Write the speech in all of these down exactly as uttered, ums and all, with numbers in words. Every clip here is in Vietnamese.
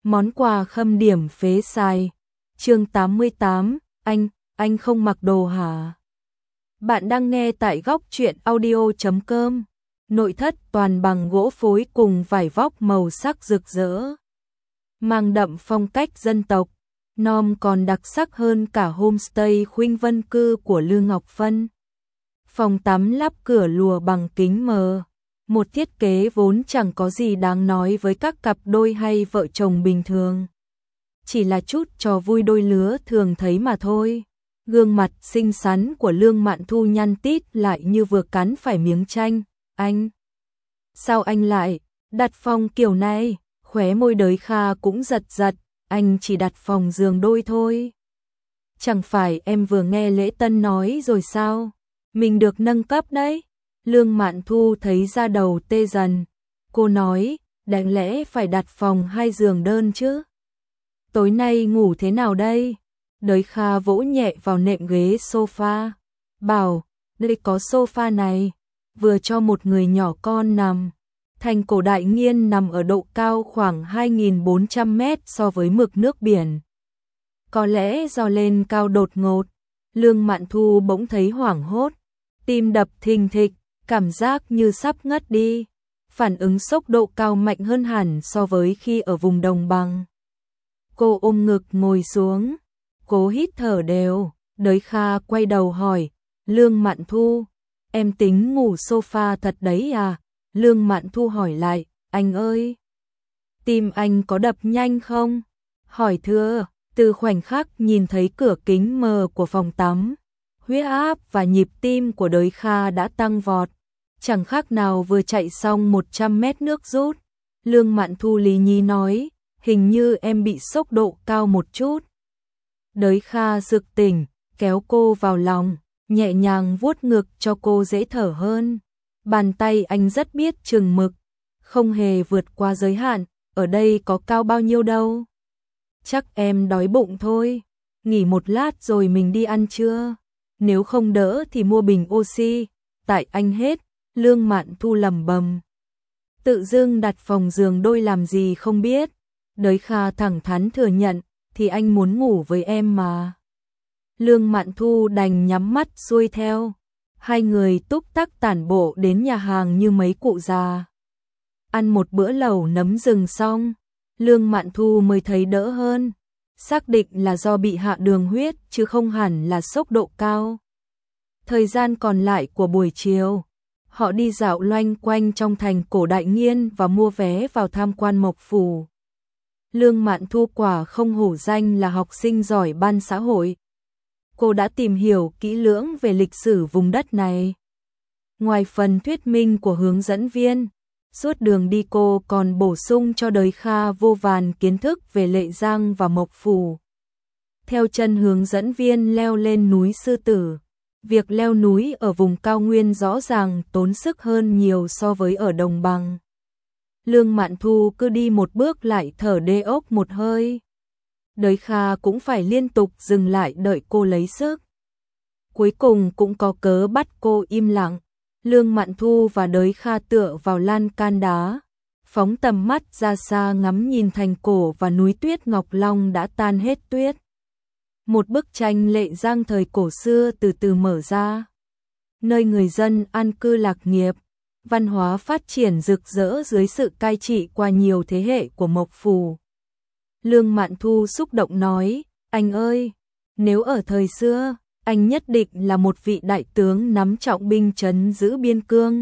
Món quà khâm điểm phế xài. Chương tám mươi tám, anh, anh không mặc đồ hả? Bạn đang nghe tại góc truyện audio chấm com. Nội thất toàn bằng gỗ phối cùng vải vóc màu sắc rực rỡ, mang đậm phong cách dân tộc. Nom còn đặc sắc hơn cả homestay Khuynh Vân Cư của Lương Ngọc Phân. Phòng tắm lắp cửa lùa bằng kính mờ, một thiết kế vốn chẳng có gì đáng nói với các cặp đôi hay vợ chồng bình thường. Chỉ là chút trò vui đôi lứa thường thấy mà thôi. Gương mặt xinh xắn của Lương Mạn Thu nhăn tít lại như vừa cắn phải miếng chanh. Anh, sao anh lại đặt phòng kiểu này? Khóe môi Đới Kha cũng giật giật. Anh chỉ đặt phòng giường đôi thôi. Chẳng phải em vừa nghe lễ tân nói rồi sao? Mình được nâng cấp đấy. Lương Mạn Thu thấy da đầu tê dần. Cô nói, đáng lẽ phải đặt phòng hai giường đơn chứ? Tối nay ngủ thế nào đây? Đới Kha vỗ nhẹ vào nệm ghế sofa, bảo, đây có sofa này, vừa cho một người nhỏ con nằm. Thành cổ Đại Nghiên nằm ở độ cao khoảng hai nghìn bốn trăm mét so với mực nước biển. Có lẽ do lên cao đột ngột, Lương Mạn Thu bỗng thấy hoảng hốt, tim đập thình thịch, cảm giác như sắp ngất đi. Phản ứng sốc độ cao mạnh hơn hẳn so với khi ở vùng đồng bằng. Cô ôm ngực ngồi xuống, cố hít thở đều. Đới Kha quay đầu hỏi, Lương Mạn Thu, em tính ngủ sofa thật đấy à? Lương Mạn Thu hỏi lại, anh ơi, tim anh có đập nhanh không? Hỏi thưa, từ khoảnh khắc nhìn thấy cửa kính mờ của phòng tắm, huyết áp và nhịp tim của Đới Kha đã tăng vọt, chẳng khác nào vừa chạy xong một trăm mét nước rút. Lương Mạn Thu lý nhí nói, hình như em bị sốc độ cao một chút. Đới Kha sực tỉnh, kéo cô vào lòng, nhẹ nhàng vuốt ngực cho cô dễ thở hơn. Bàn tay anh rất biết chừng mực, không hề vượt qua giới hạn, ở đây có cao bao nhiêu đâu. Chắc em đói bụng thôi, nghỉ một lát rồi mình đi ăn trưa. Nếu không đỡ thì mua bình oxy, tại anh hết. Lương Mạn Thu lẩm bẩm. Tự dưng đặt phòng giường đôi làm gì không biết. Đới Kha thẳng thắn thừa nhận, thì anh muốn ngủ với em mà. Lương Mạn Thu đành nhắm mắt xuôi theo. Hai người túc tắc tản bộ đến nhà hàng như mấy cụ già. Ăn một bữa lẩu nấm rừng xong, Lương Mạn Thu mới thấy đỡ hơn. Xác định là do bị hạ đường huyết chứ không hẳn là sốc độ cao. Thời gian còn lại của buổi chiều, họ đi dạo loanh quanh trong thành cổ Đại Nghiên và mua vé vào tham quan Mộc Phủ. Lương Mạn Thu quả không hổ danh là học sinh giỏi ban xã hội. Cô đã tìm hiểu kỹ lưỡng về lịch sử vùng đất này. Ngoài phần thuyết minh của hướng dẫn viên, suốt đường đi cô còn bổ sung cho Đới Kha vô vàn kiến thức về Lệ Giang và Mộc Phủ. Theo chân hướng dẫn viên leo lên núi Sư Tử, việc leo núi ở vùng cao nguyên rõ ràng tốn sức hơn nhiều so với ở đồng bằng. Lương Mạn Thu cứ đi một bước lại thở đê ốc một hơi. Đới Kha cũng phải liên tục dừng lại đợi cô lấy sức. Cuối cùng cũng có cớ bắt cô im lặng. Lương Mạn Thu và Đới Kha tựa vào lan can đá, phóng tầm mắt ra xa ngắm nhìn thành cổ và núi tuyết Ngọc Long đã tan hết tuyết. Một bức tranh Lệ Giang thời cổ xưa từ từ mở ra. Nơi người dân an cư lạc nghiệp, văn hóa phát triển rực rỡ dưới sự cai trị qua nhiều thế hệ của Mộc Phủ. Lương Mạn Thu xúc động nói, anh ơi, nếu ở thời xưa, anh nhất định là một vị đại tướng nắm trọng binh trấn giữ biên cương.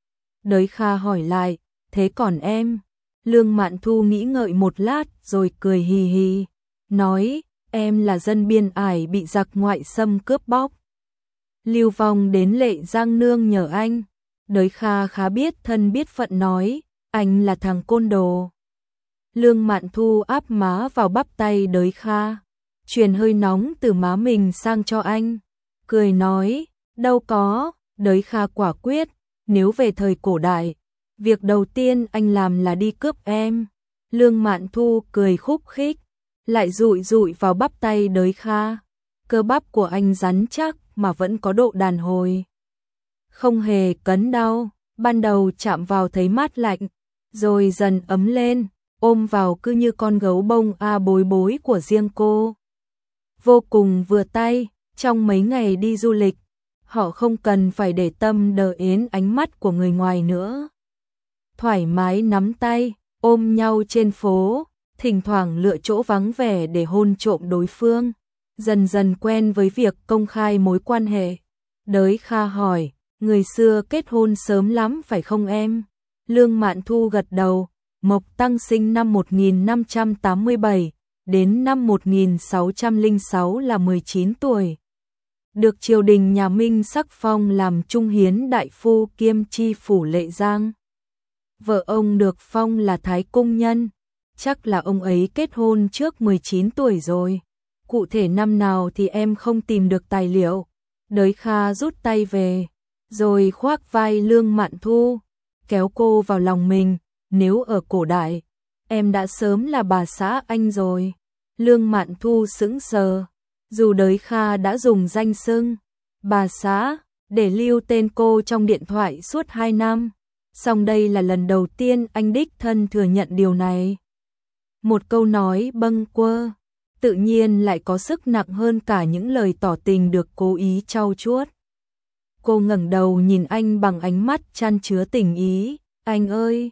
Đới Kha hỏi lại, thế còn em? Lương Mạn Thu nghĩ ngợi một lát rồi cười hì hì, nói, em là dân biên ải bị giặc ngoại xâm cướp bóc. Lưu vong đến Lệ Giang nương nhờ anh. Đới Kha khá biết thân biết phận nói, anh là thằng côn đồ. Lương Mạn Thu áp má vào bắp tay Đới Kha, truyền hơi nóng từ má mình sang cho anh, cười nói, đâu có. Đới Kha quả quyết, nếu về thời cổ đại, việc đầu tiên anh làm là đi cướp em. Lương Mạn Thu cười khúc khích, lại dụi dụi vào bắp tay Đới Kha. Cơ bắp của anh rắn chắc mà vẫn có độ đàn hồi, không hề cấn đau. Ban đầu chạm vào thấy mát lạnh, rồi dần ấm lên. ôm vào cứ như con gấu bông a bối bối của riêng cô. Vô cùng vừa tay, trong mấy ngày đi du lịch, họ không cần phải để tâm đờ đến ánh mắt của người ngoài nữa. Thoải mái nắm tay, ôm nhau trên phố, thỉnh thoảng lựa chỗ vắng vẻ để hôn trộm đối phương, dần dần quen với việc công khai mối quan hệ. Đới Kha hỏi, người xưa kết hôn sớm lắm phải không em? Lương Mạn Thu gật đầu, Mộc Tăng sinh năm một nghìn năm trăm tám mươi bảy, đến năm một nghìn sáu trăm lẻ sáu là mười chín tuổi. Được triều đình nhà Minh sắc phong làm trung hiến đại phu kiêm chi phủ Lệ Giang. Vợ ông được phong là Thái Cung Nhân, chắc là ông ấy kết hôn trước mười chín tuổi rồi. Cụ thể năm nào thì em không tìm được tài liệu. Đới Kha rút tay về, rồi khoác vai Lương Mạn Thu, kéo cô vào lòng mình. Nếu ở cổ đại, em đã sớm là bà xã anh rồi. Lương Mạn Thu sững sờ, dù Đới Kha đã dùng danh xưng bà xã để lưu tên cô trong điện thoại suốt hai năm, song đây là lần đầu tiên anh đích thân thừa nhận điều này. Một câu nói bâng quơ, tự nhiên lại có sức nặng hơn cả những lời tỏ tình được cố ý trau chuốt. Cô ngẩng đầu nhìn anh bằng ánh mắt chan chứa tình ý, anh ơi.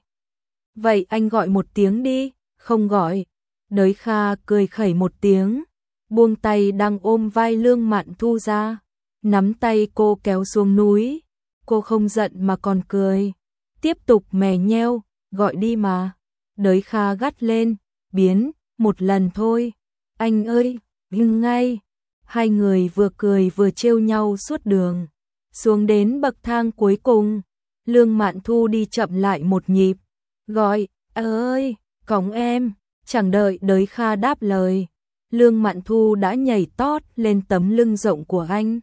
Vậy anh gọi một tiếng đi, không gọi. Đới Kha cười khẩy một tiếng, buông tay đang ôm vai Lương Mạn Thu ra, nắm tay cô kéo xuống núi. Cô không giận mà còn cười, tiếp tục mè nheo, gọi đi mà. Đới Kha gắt lên, biến, một lần thôi. Anh ơi, ngưng ngay. Hai người vừa cười vừa trêu nhau suốt đường. Xuống đến bậc thang cuối cùng, Lương Mạn Thu đi chậm lại một nhịp, gọi, ơi, cõng em. Chẳng đợi Đới Kha đáp lời, Lương Mạn Thu đã nhảy tót lên tấm lưng rộng của anh,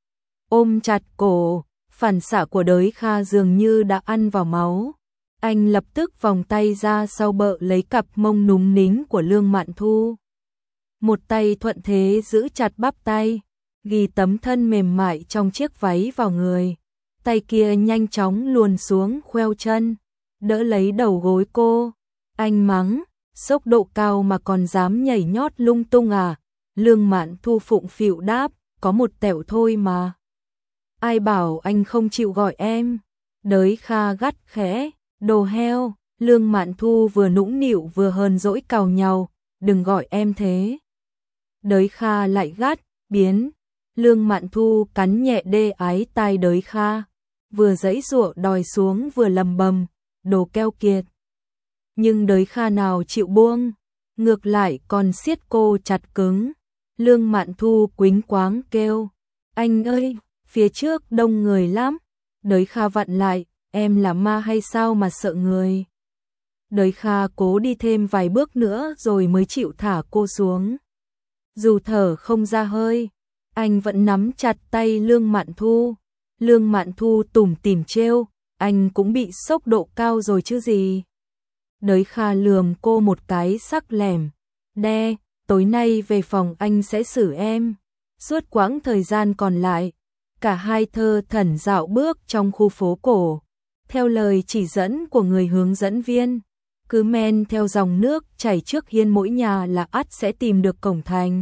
ôm chặt cổ. Phản xạ của Đới Kha dường như đã ăn vào máu. Anh lập tức vòng tay ra sau bợ lấy cặp mông núm nính của Lương Mạn Thu. Một tay thuận thế giữ chặt bắp tay, ghi tấm thân mềm mại trong chiếc váy vào người. Tay kia nhanh chóng luồn xuống khoeo chân, đỡ lấy đầu gối cô. Anh mắng, sốc độ cao mà còn dám nhảy nhót lung tung à? Lương Mạn Thu phụng phịu đáp, có một tẹo thôi mà. Ai bảo anh không chịu gọi em? Đới Kha gắt khẽ, đồ heo. Lương Mạn Thu vừa nũng nịu vừa hờn dỗi càu nhàu, đừng gọi em thế. Đới Kha lại gắt, biến. Lương Mạn Thu cắn nhẹ đê ái tai Đới Kha, vừa giãy giụa đòi xuống vừa lầm bầm, đồ keo kiệt. Nhưng Đới Kha nào chịu buông, ngược lại còn siết cô chặt cứng. Lương Mạn Thu quýnh quáng kêu, anh ơi, phía trước đông người lắm. Đới Kha vặn lại, em là ma hay sao mà sợ người? Đới Kha cố đi thêm vài bước nữa rồi mới chịu thả cô xuống. Dù thở không ra hơi, anh vẫn nắm chặt tay Lương Mạn Thu. Lương Mạn Thu tủm tỉm trêu, anh cũng bị sốc độ cao rồi chứ gì. Đới Kha lườm cô một cái sắc lẻm, đe, tối nay về phòng anh sẽ xử em. Suốt quãng thời gian còn lại, cả hai thơ thẩn dạo bước trong khu phố cổ, theo lời chỉ dẫn của người hướng dẫn viên. Cứ men theo dòng nước chảy trước hiên mỗi nhà là ắt sẽ tìm được cổng thành.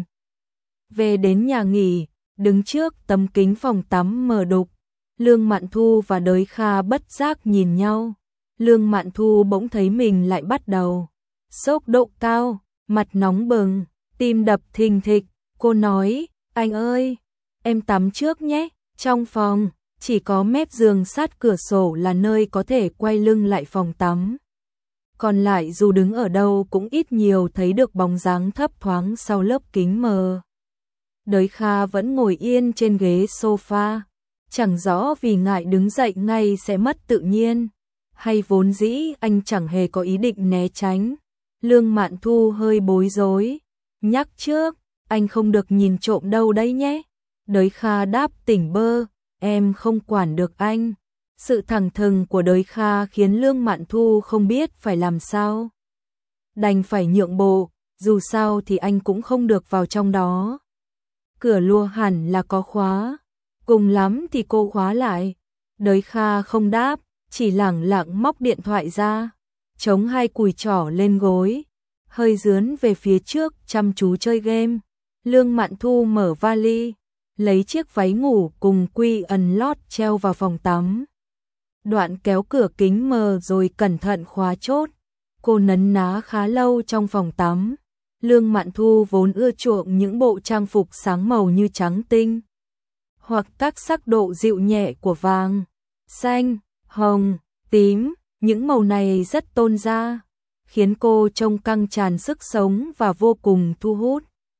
Về đến nhà nghỉ, đứng trước tấm kính phòng tắm mờ đục, Lương Mạn Thu và Đới Kha bất giác nhìn nhau. Lương Mạn Thu bỗng thấy mình lại bắt đầu sốc độ cao, mặt nóng bừng, tim đập thình thịch. Cô nói, anh ơi, em tắm trước nhé. Trong phòng, chỉ có mép giường sát cửa sổ là nơi có thể quay lưng lại phòng tắm. Còn lại dù đứng ở đâu cũng ít nhiều thấy được bóng dáng thấp thoáng sau lớp kính mờ. Đới Kha vẫn ngồi yên trên ghế sofa, chẳng rõ vì ngại đứng dậy ngay sẽ mất tự nhiên, hay vốn dĩ anh chẳng hề có ý định né tránh. Lương Mạn Thu hơi bối rối, nhắc trước, anh không được nhìn trộm đâu đấy nhé. Đới Kha đáp tỉnh bơ, em không quản được anh. Sự thẳng thừng của Đới Kha khiến Lương Mạn Thu không biết phải làm sao. Đành phải nhượng bộ, dù sao thì anh cũng không được vào trong đó. Cửa lùa hẳn là có khóa, cùng lắm thì cô khóa lại. Đới Kha không đáp, chỉ lẳng lặng móc điện thoại ra. chống hai cùi trỏ lên gối, hơi dướn về phía trước chăm chú chơi game. Lương Mạn Thu mở vali, lấy chiếc váy ngủ cùng quy ẩn lót treo vào phòng tắm. Đoạn kéo cửa kính mờ rồi cẩn thận khóa chốt. Cô nấn ná khá lâu trong phòng tắm. Lương Mạn Thu vốn ưa chuộng những bộ trang phục sáng màu như trắng tinh, hoặc các sắc độ dịu nhẹ của vàng, xanh, hồng, tím. Những màu này rất tôn da, khiến cô trông căng tràn sức sống và vô cùng thu hút.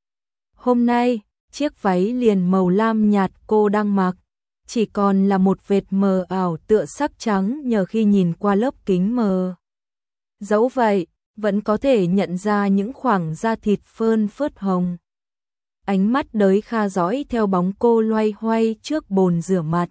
Hôm nay, chiếc váy liền màu lam nhạt cô đang mặc chỉ còn là một vệt mờ ảo tựa sắc trắng nhờ khi nhìn qua lớp kính mờ. Dẫu vậy, vẫn có thể nhận ra những khoảng da thịt phơn phớt hồng. Ánh mắt Đới Kha dõi theo bóng cô loay hoay trước bồn rửa mặt,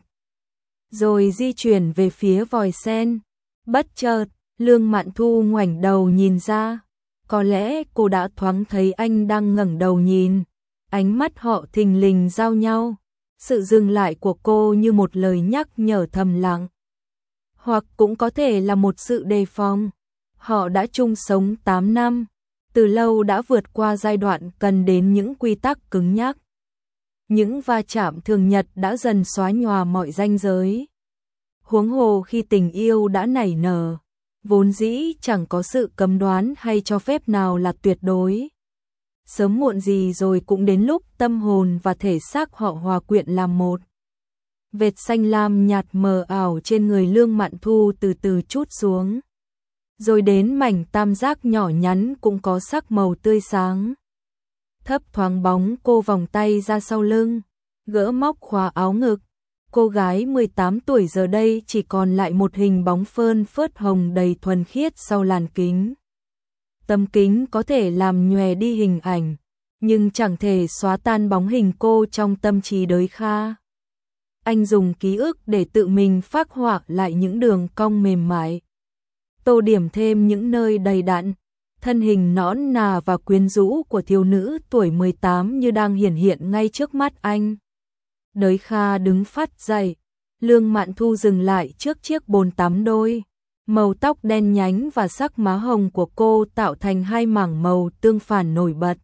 rồi di chuyển về phía vòi sen. Bất chợt, Lương Mạn Thu ngoảnh đầu nhìn ra. Có lẽ cô đã thoáng thấy anh đang ngẩng đầu nhìn. Ánh mắt họ thình lình giao nhau. Sự dừng lại của cô như một lời nhắc nhở thầm lặng, hoặc cũng có thể là một sự đề phòng. Họ đã chung sống tám năm, từ lâu đã vượt qua giai đoạn cần đến những quy tắc cứng nhắc. Những va chạm thường nhật đã dần xóa nhòa mọi ranh giới. Huống hồ khi tình yêu đã nảy nở, vốn dĩ chẳng có sự cấm đoán hay cho phép nào là tuyệt đối. Sớm muộn gì rồi cũng đến lúc tâm hồn và thể xác họ hòa quyện làm một. Vệt xanh lam nhạt mờ ảo trên người Lương Mạn Thu từ từ trút xuống, rồi đến mảnh tam giác nhỏ nhắn cũng có sắc màu tươi sáng. Thấp thoáng bóng cô vòng tay ra sau lưng, gỡ móc khóa áo ngực. Cô gái mười tám tuổi giờ đây chỉ còn lại một hình bóng phơn phớt hồng đầy thuần khiết sau làn kính. Tấm kính có thể làm nhòe đi hình ảnh, nhưng chẳng thể xóa tan bóng hình cô trong tâm trí Đới Kha. Anh dùng ký ức để tự mình phác họa lại những đường cong mềm mại, tô điểm thêm những nơi đầy đặn. Thân hình nõn nà và quyến rũ của thiếu nữ tuổi mười tám như đang hiển hiện ngay trước mắt anh. Đới Kha đứng phắt dậy, Lương Mạn Thu dừng lại trước chiếc bồn tắm đôi. Màu tóc đen nhánh và sắc má hồng của cô tạo thành hai mảng màu tương phản nổi bật.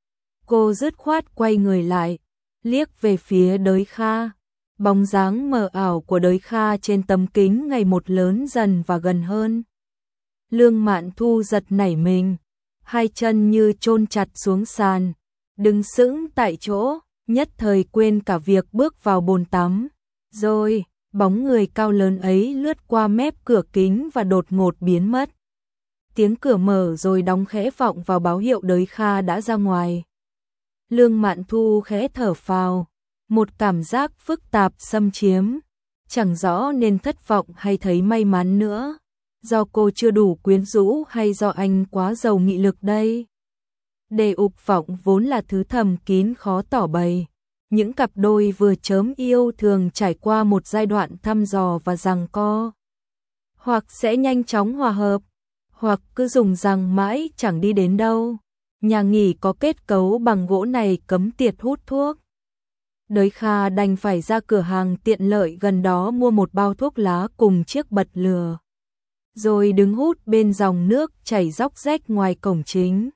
Cô dứt khoát quay người lại, liếc về phía Đới Kha. Bóng dáng mờ ảo của Đới Kha trên tấm kính ngày một lớn dần và gần hơn. Lương Mạn Thu giật nảy mình, hai chân như chôn chặt xuống sàn, đứng sững tại chỗ, nhất thời quên cả việc bước vào bồn tắm. Rồi, bóng người cao lớn ấy lướt qua mép cửa kính và đột ngột biến mất. Tiếng cửa mở rồi đóng khẽ vọng vào báo hiệu Đới Kha đã ra ngoài. Lương Mạn Thu khẽ thở phào, một cảm giác phức tạp xâm chiếm, chẳng rõ nên thất vọng hay thấy may mắn nữa. Do cô chưa đủ quyến rũ hay do anh quá giàu nghị lực đây? Đề ục vọng vốn là thứ thầm kín khó tỏ bày. Những cặp đôi vừa chớm yêu thường trải qua một giai đoạn thăm dò và giằng co. Hoặc sẽ nhanh chóng hòa hợp, hoặc cứ dùng rằng mãi chẳng đi đến đâu. Nhà nghỉ có kết cấu bằng gỗ này cấm tiệt hút thuốc. Đới Kha đành phải ra cửa hàng tiện lợi gần đó mua một bao thuốc lá cùng chiếc bật lửa, rồi đứng hút bên dòng nước chảy róc rách ngoài cổng chính.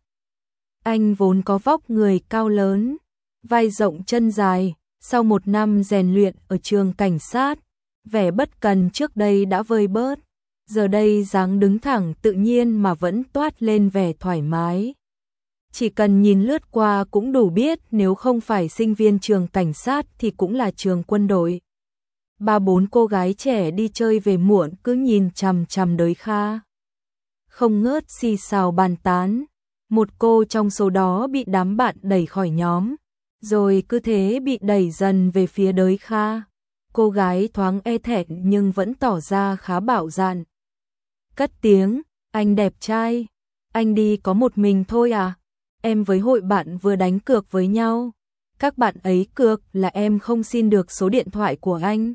Anh vốn có vóc người cao lớn, vai rộng chân dài, sau một năm rèn luyện ở trường cảnh sát, vẻ bất cần trước đây đã vơi bớt, giờ đây dáng đứng thẳng tự nhiên mà vẫn toát lên vẻ thoải mái. Chỉ cần nhìn lướt qua cũng đủ biết nếu không phải sinh viên trường cảnh sát thì cũng là trường quân đội. Ba bốn cô gái trẻ đi chơi về muộn cứ nhìn chằm chằm Đới Kha, không ngớt xì xào bàn tán. Một cô trong số đó bị đám bạn đẩy khỏi nhóm, rồi cứ thế bị đẩy dần về phía Đới Kha. Cô gái thoáng e thẹn nhưng vẫn tỏ ra khá bạo dạn. Cất tiếng, anh đẹp trai, anh đi có một mình thôi à? Em với hội bạn vừa đánh cược với nhau. Các bạn ấy cược là em không xin được số điện thoại của anh.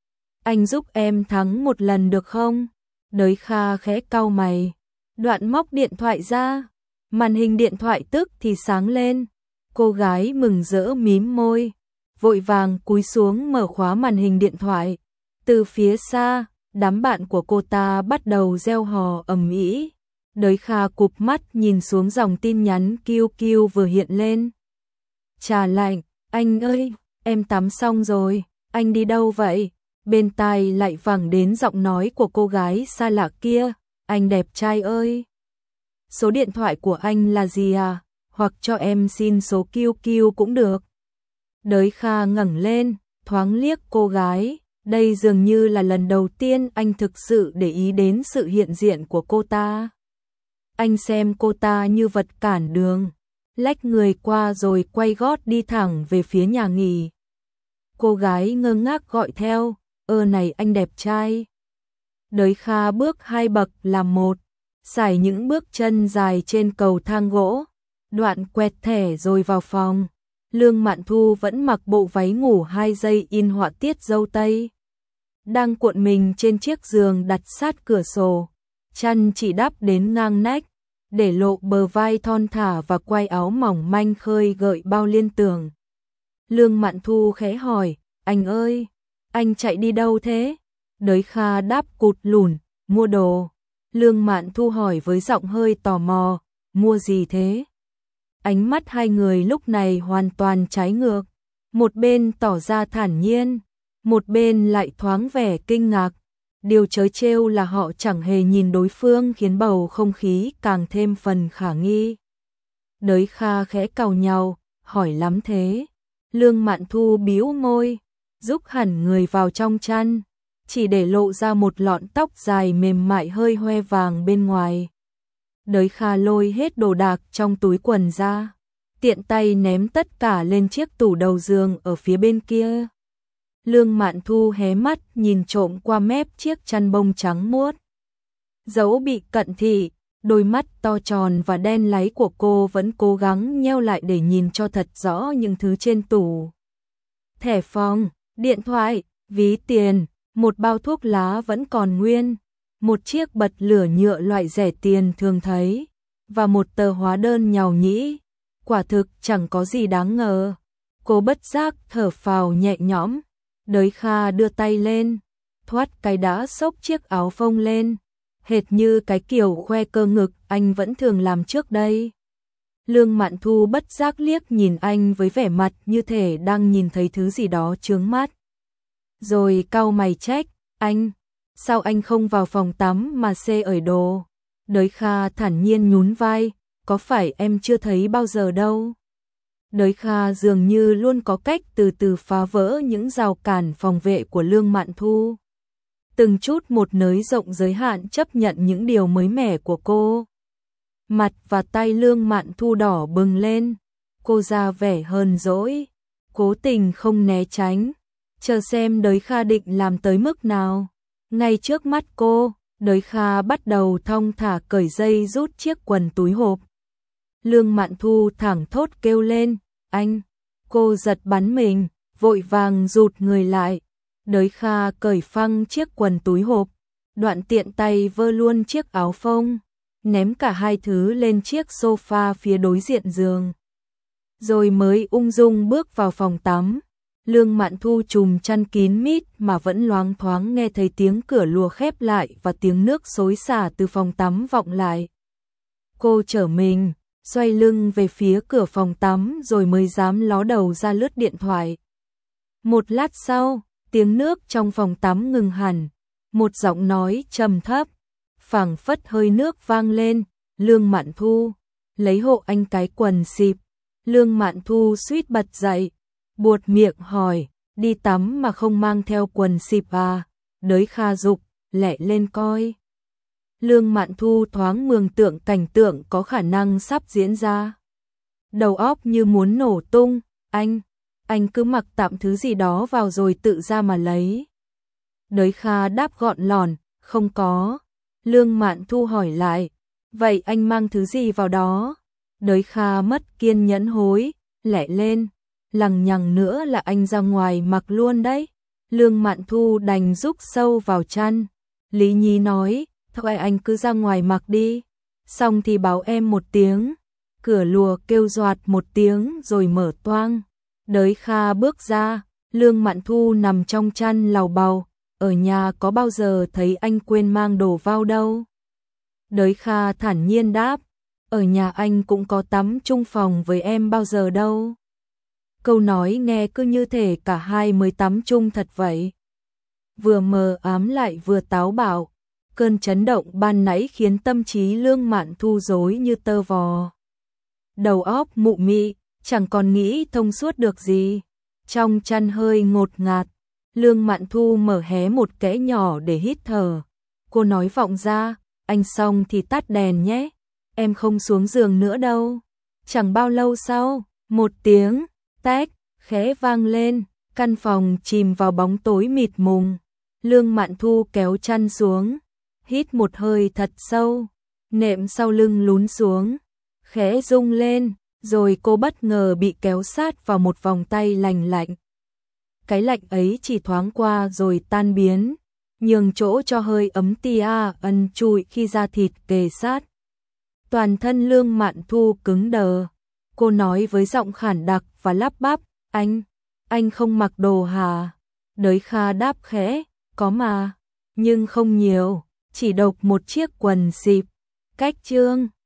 Anh giúp em thắng một lần được không? Đới Kha khẽ cau mày, đoạn móc điện thoại ra. Màn hình điện thoại tức thì sáng lên. Cô gái mừng rỡ mím môi, vội vàng cúi xuống mở khóa màn hình điện thoại. Từ phía xa, đám bạn của cô ta bắt đầu reo hò ầm ĩ. Đới Kha cụp mắt nhìn xuống dòng tin nhắn kiu kiu vừa hiện lên. Trà lạnh, anh ơi, em tắm xong rồi, anh đi đâu vậy? Bên tai lại vẳng đến giọng nói của cô gái xa lạ kia, anh đẹp trai ơi. Số điện thoại của anh là gì à? Hoặc cho em xin số kiu kiu cũng được. Đới Kha ngẩng lên, thoáng liếc cô gái, đây dường như là lần đầu tiên anh thực sự để ý đến sự hiện diện của cô ta. Anh xem cô ta như vật cản đường, lách người qua rồi quay gót đi thẳng về phía nhà nghỉ. Cô gái ngơ ngác gọi theo, ơ này anh đẹp trai. Đới Kha bước hai bậc làm một, sải những bước chân dài trên cầu thang gỗ, đoạn quẹt thẻ rồi vào phòng. Lương Mạn Thu vẫn mặc bộ váy ngủ hai dây in họa tiết dâu tây, đang cuộn mình trên chiếc giường đặt sát cửa sổ, chăn chỉ đắp đến ngang nách, để lộ bờ vai thon thả và quai áo mỏng manh khơi gợi bao liên tưởng. Lương Mạn Thu khẽ hỏi, anh ơi, anh chạy đi đâu thế? Đới Kha đáp cụt lủn, mua đồ. Lương Mạn Thu hỏi với giọng hơi tò mò, mua gì thế? Ánh mắt hai người lúc này hoàn toàn trái ngược, một bên tỏ ra thản nhiên, một bên lại thoáng vẻ kinh ngạc. Điều trớ trêu là họ chẳng hề nhìn đối phương khiến bầu không khí càng thêm phần khả nghi. Đới Kha khẽ cau nhàu, hỏi lắm thế. Lương Mạn Thu bĩu môi, rúc hẳn người vào trong chăn, chỉ để lộ ra một lọn tóc dài mềm mại hơi hoe vàng bên ngoài. Đới Kha lôi hết đồ đạc trong túi quần ra, tiện tay ném tất cả lên chiếc tủ đầu giường ở phía bên kia. Lương Mạn Thu hé mắt nhìn trộm qua mép chiếc chăn bông trắng muốt. Dẫu bị cận thị, đôi mắt to tròn và đen láy của cô vẫn cố gắng nheo lại để nhìn cho thật rõ những thứ trên tủ. Thẻ phòng, điện thoại, ví tiền, một bao thuốc lá vẫn còn nguyên, một chiếc bật lửa nhựa loại rẻ tiền thường thấy, và một tờ hóa đơn nhàu nhĩ. Quả thực chẳng có gì đáng ngờ. Cô bất giác thở phào nhẹ nhõm. Đới Kha đưa tay lên, thoát cái đã xốc chiếc áo phông lên, hệt như cái kiểu khoe cơ ngực anh vẫn thường làm trước đây. Lương Mạn Thu bất giác liếc nhìn anh với vẻ mặt như thể đang nhìn thấy thứ gì đó chướng mắt. Rồi cau mày trách, anh, sao anh không vào phòng tắm mà xê ởi đồ? Đới Kha thản nhiên nhún vai, có phải em chưa thấy bao giờ đâu. Đới Kha dường như luôn có cách từ từ phá vỡ những rào cản phòng vệ của Lương Mạn Thu. Từng chút một nới rộng giới hạn chấp nhận những điều mới mẻ của cô. Mặt và tay Lương Mạn Thu đỏ bừng lên, cô ra vẻ hờn dỗi, cố tình không né tránh, chờ xem Đới Kha định làm tới mức nào. Ngay trước mắt cô, Đới Kha bắt đầu thong thả cởi dây rút chiếc quần túi hộp. Lương Mạn Thu thẳng thốt kêu lên, anh, cô giật bắn mình, vội vàng rụt người lại. Đới Kha cởi phăng chiếc quần túi hộp, đoạn tiện tay vơ luôn chiếc áo phông, ném cả hai thứ lên chiếc sofa phía đối diện giường. Rồi mới ung dung bước vào phòng tắm. Lương Mạn Thu trùm chăn kín mít mà vẫn loáng thoáng nghe thấy tiếng cửa lùa khép lại và tiếng nước xối xả từ phòng tắm vọng lại. Cô trở mình, xoay lưng về phía cửa phòng tắm rồi mới dám ló đầu ra lướt điện thoại. Một lát sau, tiếng nước trong phòng tắm ngừng hẳn, một giọng nói trầm thấp, phảng phất hơi nước vang lên, Lương Mạn Thu, lấy hộ anh cái quần xịp. Lương Mạn Thu suýt bật dậy, buột miệng hỏi, đi tắm mà không mang theo quần xịp à? Đới Kha dục, lẹ lên coi. Lương Mạn Thu thoáng mường tượng cảnh tượng có khả năng sắp diễn ra. Đầu óc như muốn nổ tung, anh, anh cứ mặc tạm thứ gì đó vào rồi tự ra mà lấy. Đới Kha đáp gọn lỏn, không có. Lương Mạn Thu hỏi lại, vậy anh mang thứ gì vào đó? Đới Kha mất kiên nhẫn hối, lẹ lên, lằng nhằng nữa là anh ra ngoài mặc luôn đấy. Lương Mạn Thu đành rúc sâu vào chăn. Lý Nhi nói, thôi anh cứ ra ngoài mặc đi, xong thì báo em một tiếng. Cửa lùa kêu doạt một tiếng rồi mở toang. Đới Kha bước ra, Lương Mạn Thu nằm trong chăn làu bầu, ở nhà có bao giờ thấy anh quên mang đồ vào đâu. Đới Kha thản nhiên đáp, ở nhà anh cũng có tắm chung phòng với em bao giờ đâu. Câu nói nghe cứ như thể cả hai mới tắm chung thật vậy. Vừa mờ ám lại vừa táo bạo, cơn chấn động ban nãy khiến tâm trí Lương Mạn Thu rối như tơ vò. Đầu óc mụ mị, chẳng còn nghĩ thông suốt được gì. Trong chăn hơi ngột ngạt, Lương Mạn Thu mở hé một kẽ nhỏ để hít thở. Cô nói vọng ra, anh xong thì tắt đèn nhé, em không xuống giường nữa đâu. Chẳng bao lâu sau, một tiếng tách khẽ vang lên, căn phòng chìm vào bóng tối mịt mùng. Lương Mạn Thu kéo chăn xuống, hít một hơi thật sâu, nệm sau lưng lún xuống, khẽ rung lên, rồi cô bất ngờ bị kéo sát vào một vòng tay lành lạnh. Cái lạnh ấy chỉ thoáng qua rồi tan biến, nhường chỗ cho hơi ấm tia ân trụi khi da thịt kề sát. Toàn thân Lương Mạn Thu cứng đờ, cô nói với giọng khản đặc và lắp bắp, anh, anh không mặc đồ hả? Đới Kha đáp khẽ, có mà, nhưng không nhiều, chỉ độc một chiếc quần xịp. Cách chương